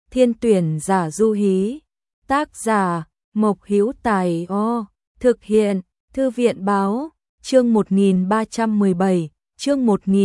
Thiên tuyển giả du hí. Tác giả Mộc Hữu Tài. Thực hiện Thư viện báo. Chương 1317. Chương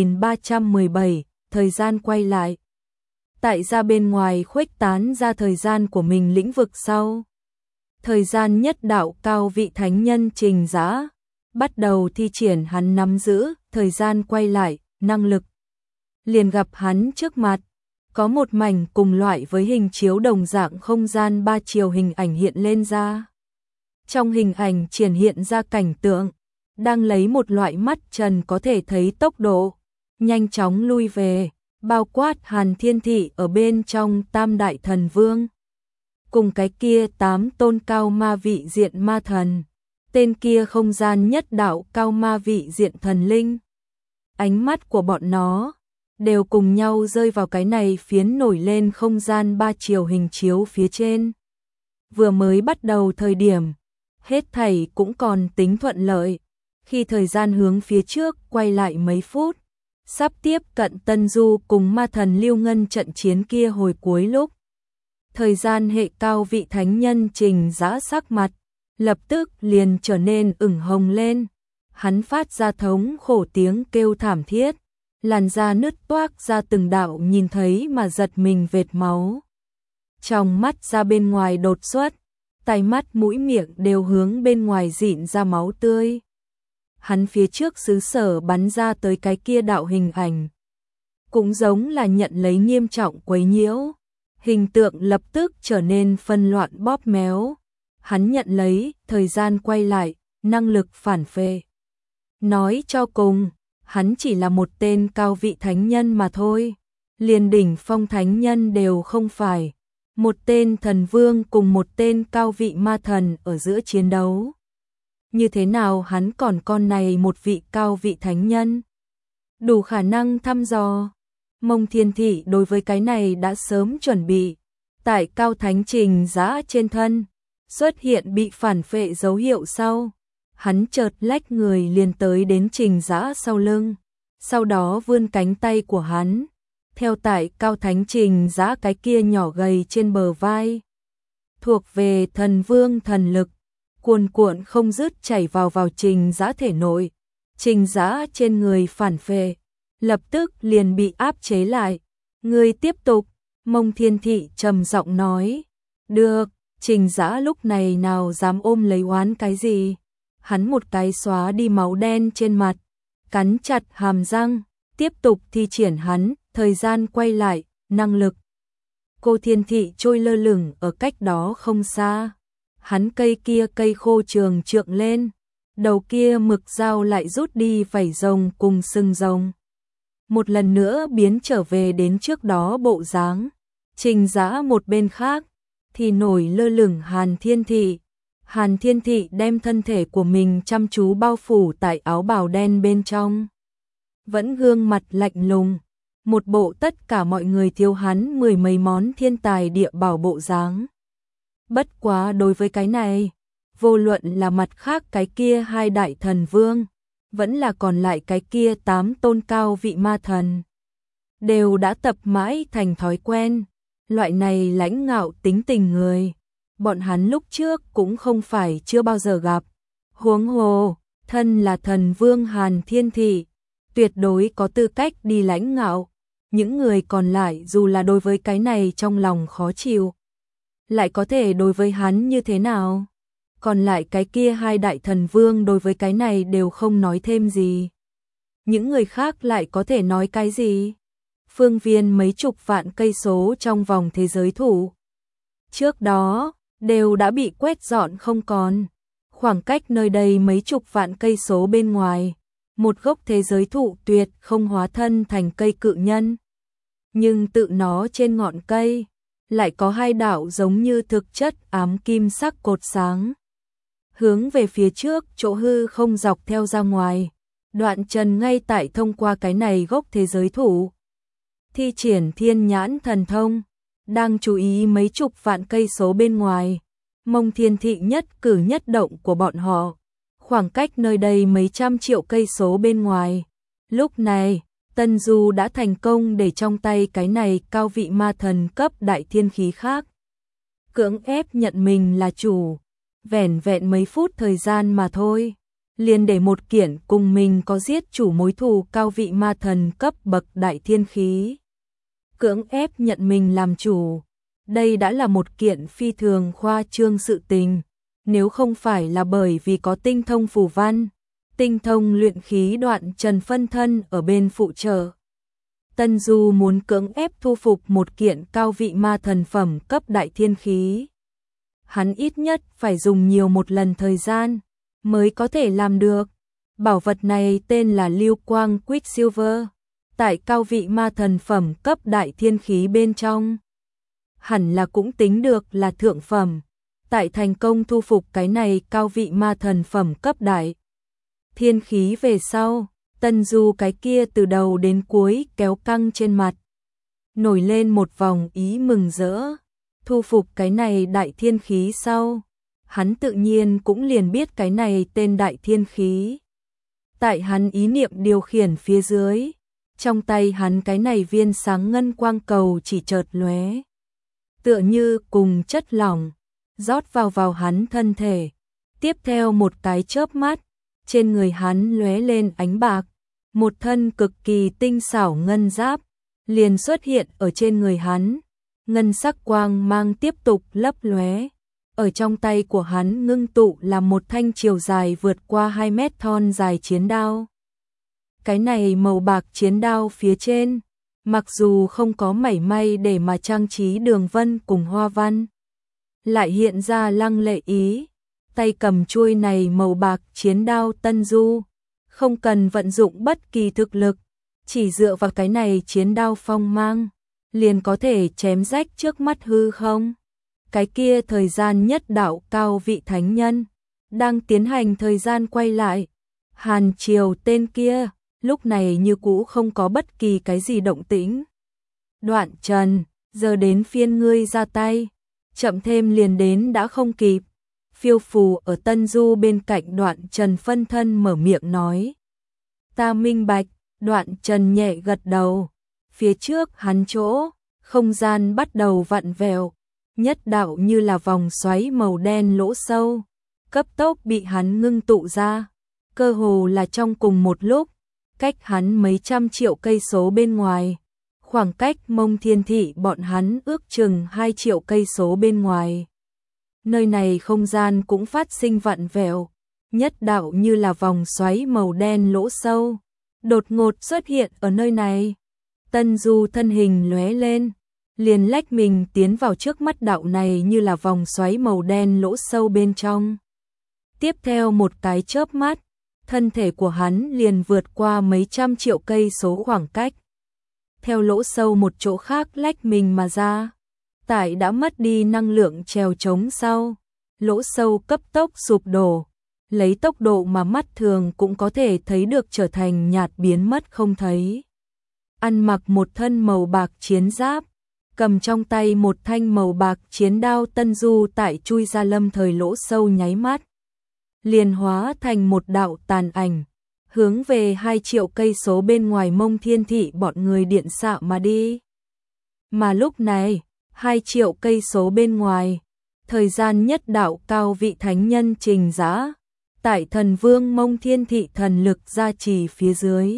1317. Thời gian quay lại. Tại ra bên ngoài khuếch tán ra thời gian của mình lĩnh vực sau. Thời gian nhất đạo cao vị thánh nhân Trình Dã bắt đầu thi triển hắn nắm giữ thời gian quay lại năng lực. Liền gặp hắn trước mặt, có một mảnh cùng loại với hình chiếu đồng dạng không gian 3 chiều hình ảnh hiện lên ra. Trong hình ảnh triển hiện ra cảnh tượng, đang lấy một loại mắt trần có thể thấy tốc độ, nhanh chóng lui về, bao quát Hàn Thiên Thị ở bên trong Tam Đại Thần Vương. Cùng cái kia 8 tôn cao ma vị diện ma thần, tên kia không gian nhất đạo cao ma vị diện thần linh. Ánh mắt của bọn nó đều cùng nhau rơi vào cái này phiến nổi lên không gian 3 chiều hình chiếu phía trên. Vừa mới bắt đầu thời điểm, hết thảy cũng còn tính thuận lợi, khi thời gian hướng phía trước quay lại mấy phút, sắp tiếp cận Tân Du cùng ma thần Lưu Ngân trận chiến kia hồi cuối lúc. Thời gian hệ cao vị thánh nhân Trình Dã sắc mặt, lập tức liền trở nên ửng hồng lên. Hắn phát ra thống khổ tiếng kêu thảm thiết, làn da nứt toác ra từng đạo nhìn thấy mà giật mình vệt máu. Trong mắt ra bên ngoài đột xuất, tai mắt mũi miệng đều hướng bên ngoài rịn ra máu tươi. Hắn phía trước xứ sở bắn ra tới cái kia đạo hình ảnh, cũng giống là nhận lấy nghiêm trọng quấy nhiễu. Hình tượng lập tức trở nên phân loạn bóp méo. Hắn nhận lấy thời gian quay lại, năng lực phản phệ. Nói cho cùng, hắn chỉ là một tên cao vị thánh nhân mà thôi. Liền đỉnh phong thánh nhân đều không phải. Một tên thần vương cùng một tên cao vị ma thần ở giữa chiến đấu. Như thế nào hắn còn con này một vị cao vị thánh nhân? Đủ khả năng thăm dò. Mông Thiên Thị đối với cái này đã sớm chuẩn bị. Tại cao thánh Trình Dã trên thân, xuất hiện bị phản phệ dấu hiệu sau. Hắn chợt lách người liền tới đến Trình Dã sau lưng. Sau đó vươn cánh tay của hắn, theo tại cao thánh Trình Dã cái kia nhỏ gầy trên bờ vai. Thuộc về thần vương thần lực, cuồn cuộn không dứt chảy vào Trình Dã thể nội. Trình Dã trên người phản phệ, lập tức liền bị áp chế lại. Ngươi tiếp tục, Mông Thiên Thị trầm giọng nói. Được, Trình Dã lúc này nào dám ôm lấy oán cái gì. Hắn một cái xóa đi máu đen trên mặt, cắn chặt hàm răng, tiếp tục thi triển hắn, thời gian quay lại, năng lực. Cô Thiên Thị trôi lơ lửng ở cách đó không xa. Hắn cây kia cây khô trường trượng lên, đầu kia mực dao lại rút đi vảy rồng cùng sừng rồng. Một lần nữa biến trở về đến trước đó bộ dáng. Trình Dã một bên khác thì nổi lơ lửng Hàn Thiên Thị. Hàn Thiên Thị đem thân thể của mình chăm chú bao phủ tại áo bào đen bên trong. Vẫn gương mặt lạnh lùng, một bộ tất cả mọi người thiếu hắn 10 mấy món thiên tài địa bảo bộ dáng. Bất quá đối với cái này, vô luận là mặt khác cái kia 2 đại thần vương, vẫn là còn lại cái kia 8 tôn cao vị ma thần, đều đã tập mãi thành thói quen. Loại này lãnh ngạo tính tình người, bọn hắn lúc trước cũng không phải chưa bao giờ gặp. Huống hồ, thân là thần vương Hàn Thiên Thị, tuyệt đối có tư cách đi lãnh ngạo. Những người còn lại dù là đối với cái này trong lòng khó chịu, lại có thể đối với hắn như thế nào? Còn lại cái kia 2 đại thần vương đối với cái này đều không nói thêm gì. Những người khác lại có thể nói cái gì? Phương viên mấy chục vạn cây số trong vòng thế giới thủ trước đó đều đã bị quét dọn không còn. Khoảng cách nơi đây mấy chục vạn cây số bên ngoài, một gốc thế giới thụ tuyệt không hóa thân thành cây cự nhân. Nhưng tự nó trên ngọn cây lại có 2 đạo giống như thực chất ám kim sắc cột sáng, hướng về phía trước chỗ hư không dọc theo ra ngoài. Đoạn Trần ngay tại thông qua cái này gốc thế giới thủ, thi triển thiên nhãn thần thông, đang chú ý mấy chục vạn cây số bên ngoài. Mông Thiên Thị nhất cử nhất động của bọn họ, khoảng cách nơi đây mấy trăm triệu cây số bên ngoài. Lúc này, Tân Du đã thành công để trong tay cái này cao vị ma thần cấp đại thiên khí khác. Cưỡng ép nhận mình là chủ, vẻn vẹn mấy phút thời gian mà thôi. Liền để một kiện cùng mình có giết chủ mối thù cao vị ma thần cấp bậc đại thiên khí. Cưỡng ép nhận mình làm chủ. Đây đã là một kiện phi thường khoa trương sự tình. Nếu không phải là bởi vì có tinh thông phù văn, tinh thông luyện khí đoạn trần phân thân ở bên phụ trợ. Tân Du muốn cưỡng ép thu phục một kiện cao vị ma thần phẩm cấp đại thiên khí. Hắn ít nhất phải dùng nhiều một lần thời gian mới có thể làm được. Bảo vật này tên là Lưu Quang Quicksilver, tại cao vị ma thần phẩm cấp đại thiên khí bên trong. Hẳn là cũng tính được là thượng phẩm. Tại thành công thu phục cái này cao vị ma thần phẩm cấp đại thiên khí về sau, Tân Du cái kia từ đầu đến cuối kéo căng trên mặt. Nổi lên một vòng ý mừng rỡ. Thu phục cái này đại thiên khí sau, hắn tự nhiên cũng liền biết cái này tên đại thiên khí. Tại hắn ý niệm điều khiển phía dưới, trong tay hắn cái này viên sáng ngân quang cầu chỉ chợt lóe, tựa như cùng chất lỏng rót vào hắn thân thể. Tiếp theo một cái chớp mắt, trên người hắn lóe lên ánh bạc, một thân cực kỳ tinh xảo ngân giáp liền xuất hiện ở trên người hắn. Ngân sắc quang mang tiếp tục lấp lóe. Ở trong tay của hắn ngưng tụ là một thanh chiều dài vượt qua 2 mét thon dài chiến đao. Cái này màu bạc chiến đao phía trên, mặc dù không có mảy may để mà trang trí đường vân cùng hoa văn, lại hiện ra lăng lệ ý. Tay cầm chuôi này màu bạc chiến đao Tân Du, không cần vận dụng bất kỳ thực lực, chỉ dựa vào cái này chiến đao phong mang, liền có thể chém rách trước mắt hư không. Cái kia thời gian nhất đạo cao vị thánh nhân, đang tiến hành thời gian quay lại. Hàn Triều tên kia, lúc này như cũ không có bất kỳ cái gì động tĩnh. Đoạn Trần, giờ đến phiên ngươi ra tay, chậm thêm liền đến đã không kịp. Phiêu phù ở Tân Du bên cạnh Đoạn Trần phân thân mở miệng nói. Ta minh bạch. Đoạn Trần nhẹ gật đầu. Phía trước hắn chỗ, không gian bắt đầu vặn vẹo, nhất đạo như là vòng xoáy màu đen lỗ sâu, cấp tốc bị hắn ngưng tụ ra, cơ hồ là trong cùng một lúc, cách hắn mấy trăm triệu cây số bên ngoài, khoảng cách Mông Thiên Thị bọn hắn ước chừng 2 triệu cây số bên ngoài. Nơi này không gian cũng phát sinh vặn vẹo, nhất đạo như là vòng xoáy màu đen lỗ sâu, đột ngột xuất hiện ở nơi này. Tân Du thân hình lóe lên, liền lách mình tiến vào trước mắt đạo này như là vòng xoáy màu đen lỗ sâu bên trong. Tiếp theo một cái chớp mắt, thân thể của hắn liền vượt qua mấy trăm triệu cây số khoảng cách. Theo lỗ sâu một chỗ khác lách mình mà ra. Tại đã mất đi năng lượng trèo trống sau, lỗ sâu cấp tốc sụp đổ, lấy tốc độ mà mắt thường cũng có thể thấy được trở thành nhạt biến mất không thấy. Ăn mặc một thân màu bạc chiến giáp, cầm trong tay một thanh màu bạc chiến đao Tân Du tại chui ra lâm thời lỗ sâu nháy mắt, liền hóa thành một đạo tàn ảnh, hướng về 2 triệu cây số bên ngoài Mông Thiên Thị bọn người điện xạ mà đi. Mà lúc này, 2 triệu cây số bên ngoài, thời gian nhất đạo cao vị thánh nhân Trình Dã, tại thần vương Mông Thiên Thị thần lực gia trì phía dưới,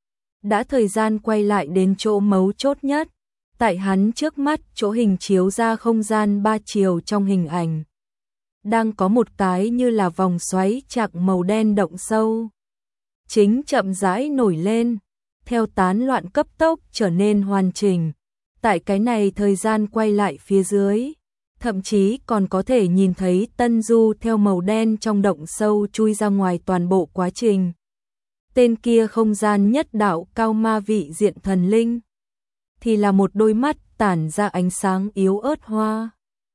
đã thời gian quay lại đến chỗ mấu chốt nhất. Tại hắn trước mắt chỗ hình chiếu ra không gian 3 chiều trong hình ảnh, đang có một cái như là vòng xoáy chạc màu đen động sâu, chính chậm rãi nổi lên, theo tán loạn cấp tốc trở nên hoàn chỉnh. Tại cái này thời gian quay lại phía dưới, thậm chí còn có thể nhìn thấy Tân Du theo màu đen trong động sâu chui ra ngoài toàn bộ quá trình. Tên kia không gian nhất đạo cao ma vị diện thần linh, thì là một đôi mắt tản ra ánh sáng yếu ớt hoa.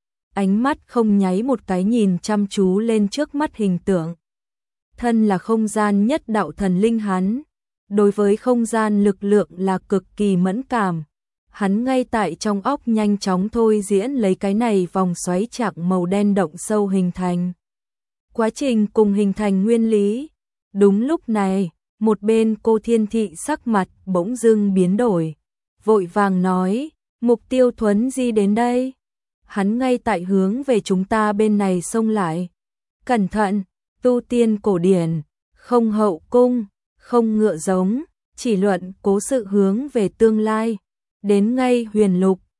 Ánh mắt không nháy một cái nhìn chăm chú lên trước mắt hình tượng. Thân là không gian nhất đạo thần linh hắn, đối với không gian lực lượng là cực kỳ mẫn cảm. Hắn ngay tại trong óc nhanh chóng thôi diễn lấy cái này vòng xoáy chạc màu đen động sâu hình thành. Quá trình cùng hình thành nguyên lý. Đúng lúc này, Một bên Cô Thiên Thị sắc mặt bỗng dưng biến đổi, vội vàng nói, Mục Tiêu Thuấn Di đến đây. Hắn ngay tại hướng về chúng ta bên này xông lại. Cẩn thận, tu tiên cổ điển, không hậu cung, không ngựa giống, chỉ luận cố sự hướng về tương lai. Đến ngay Huyền Lục,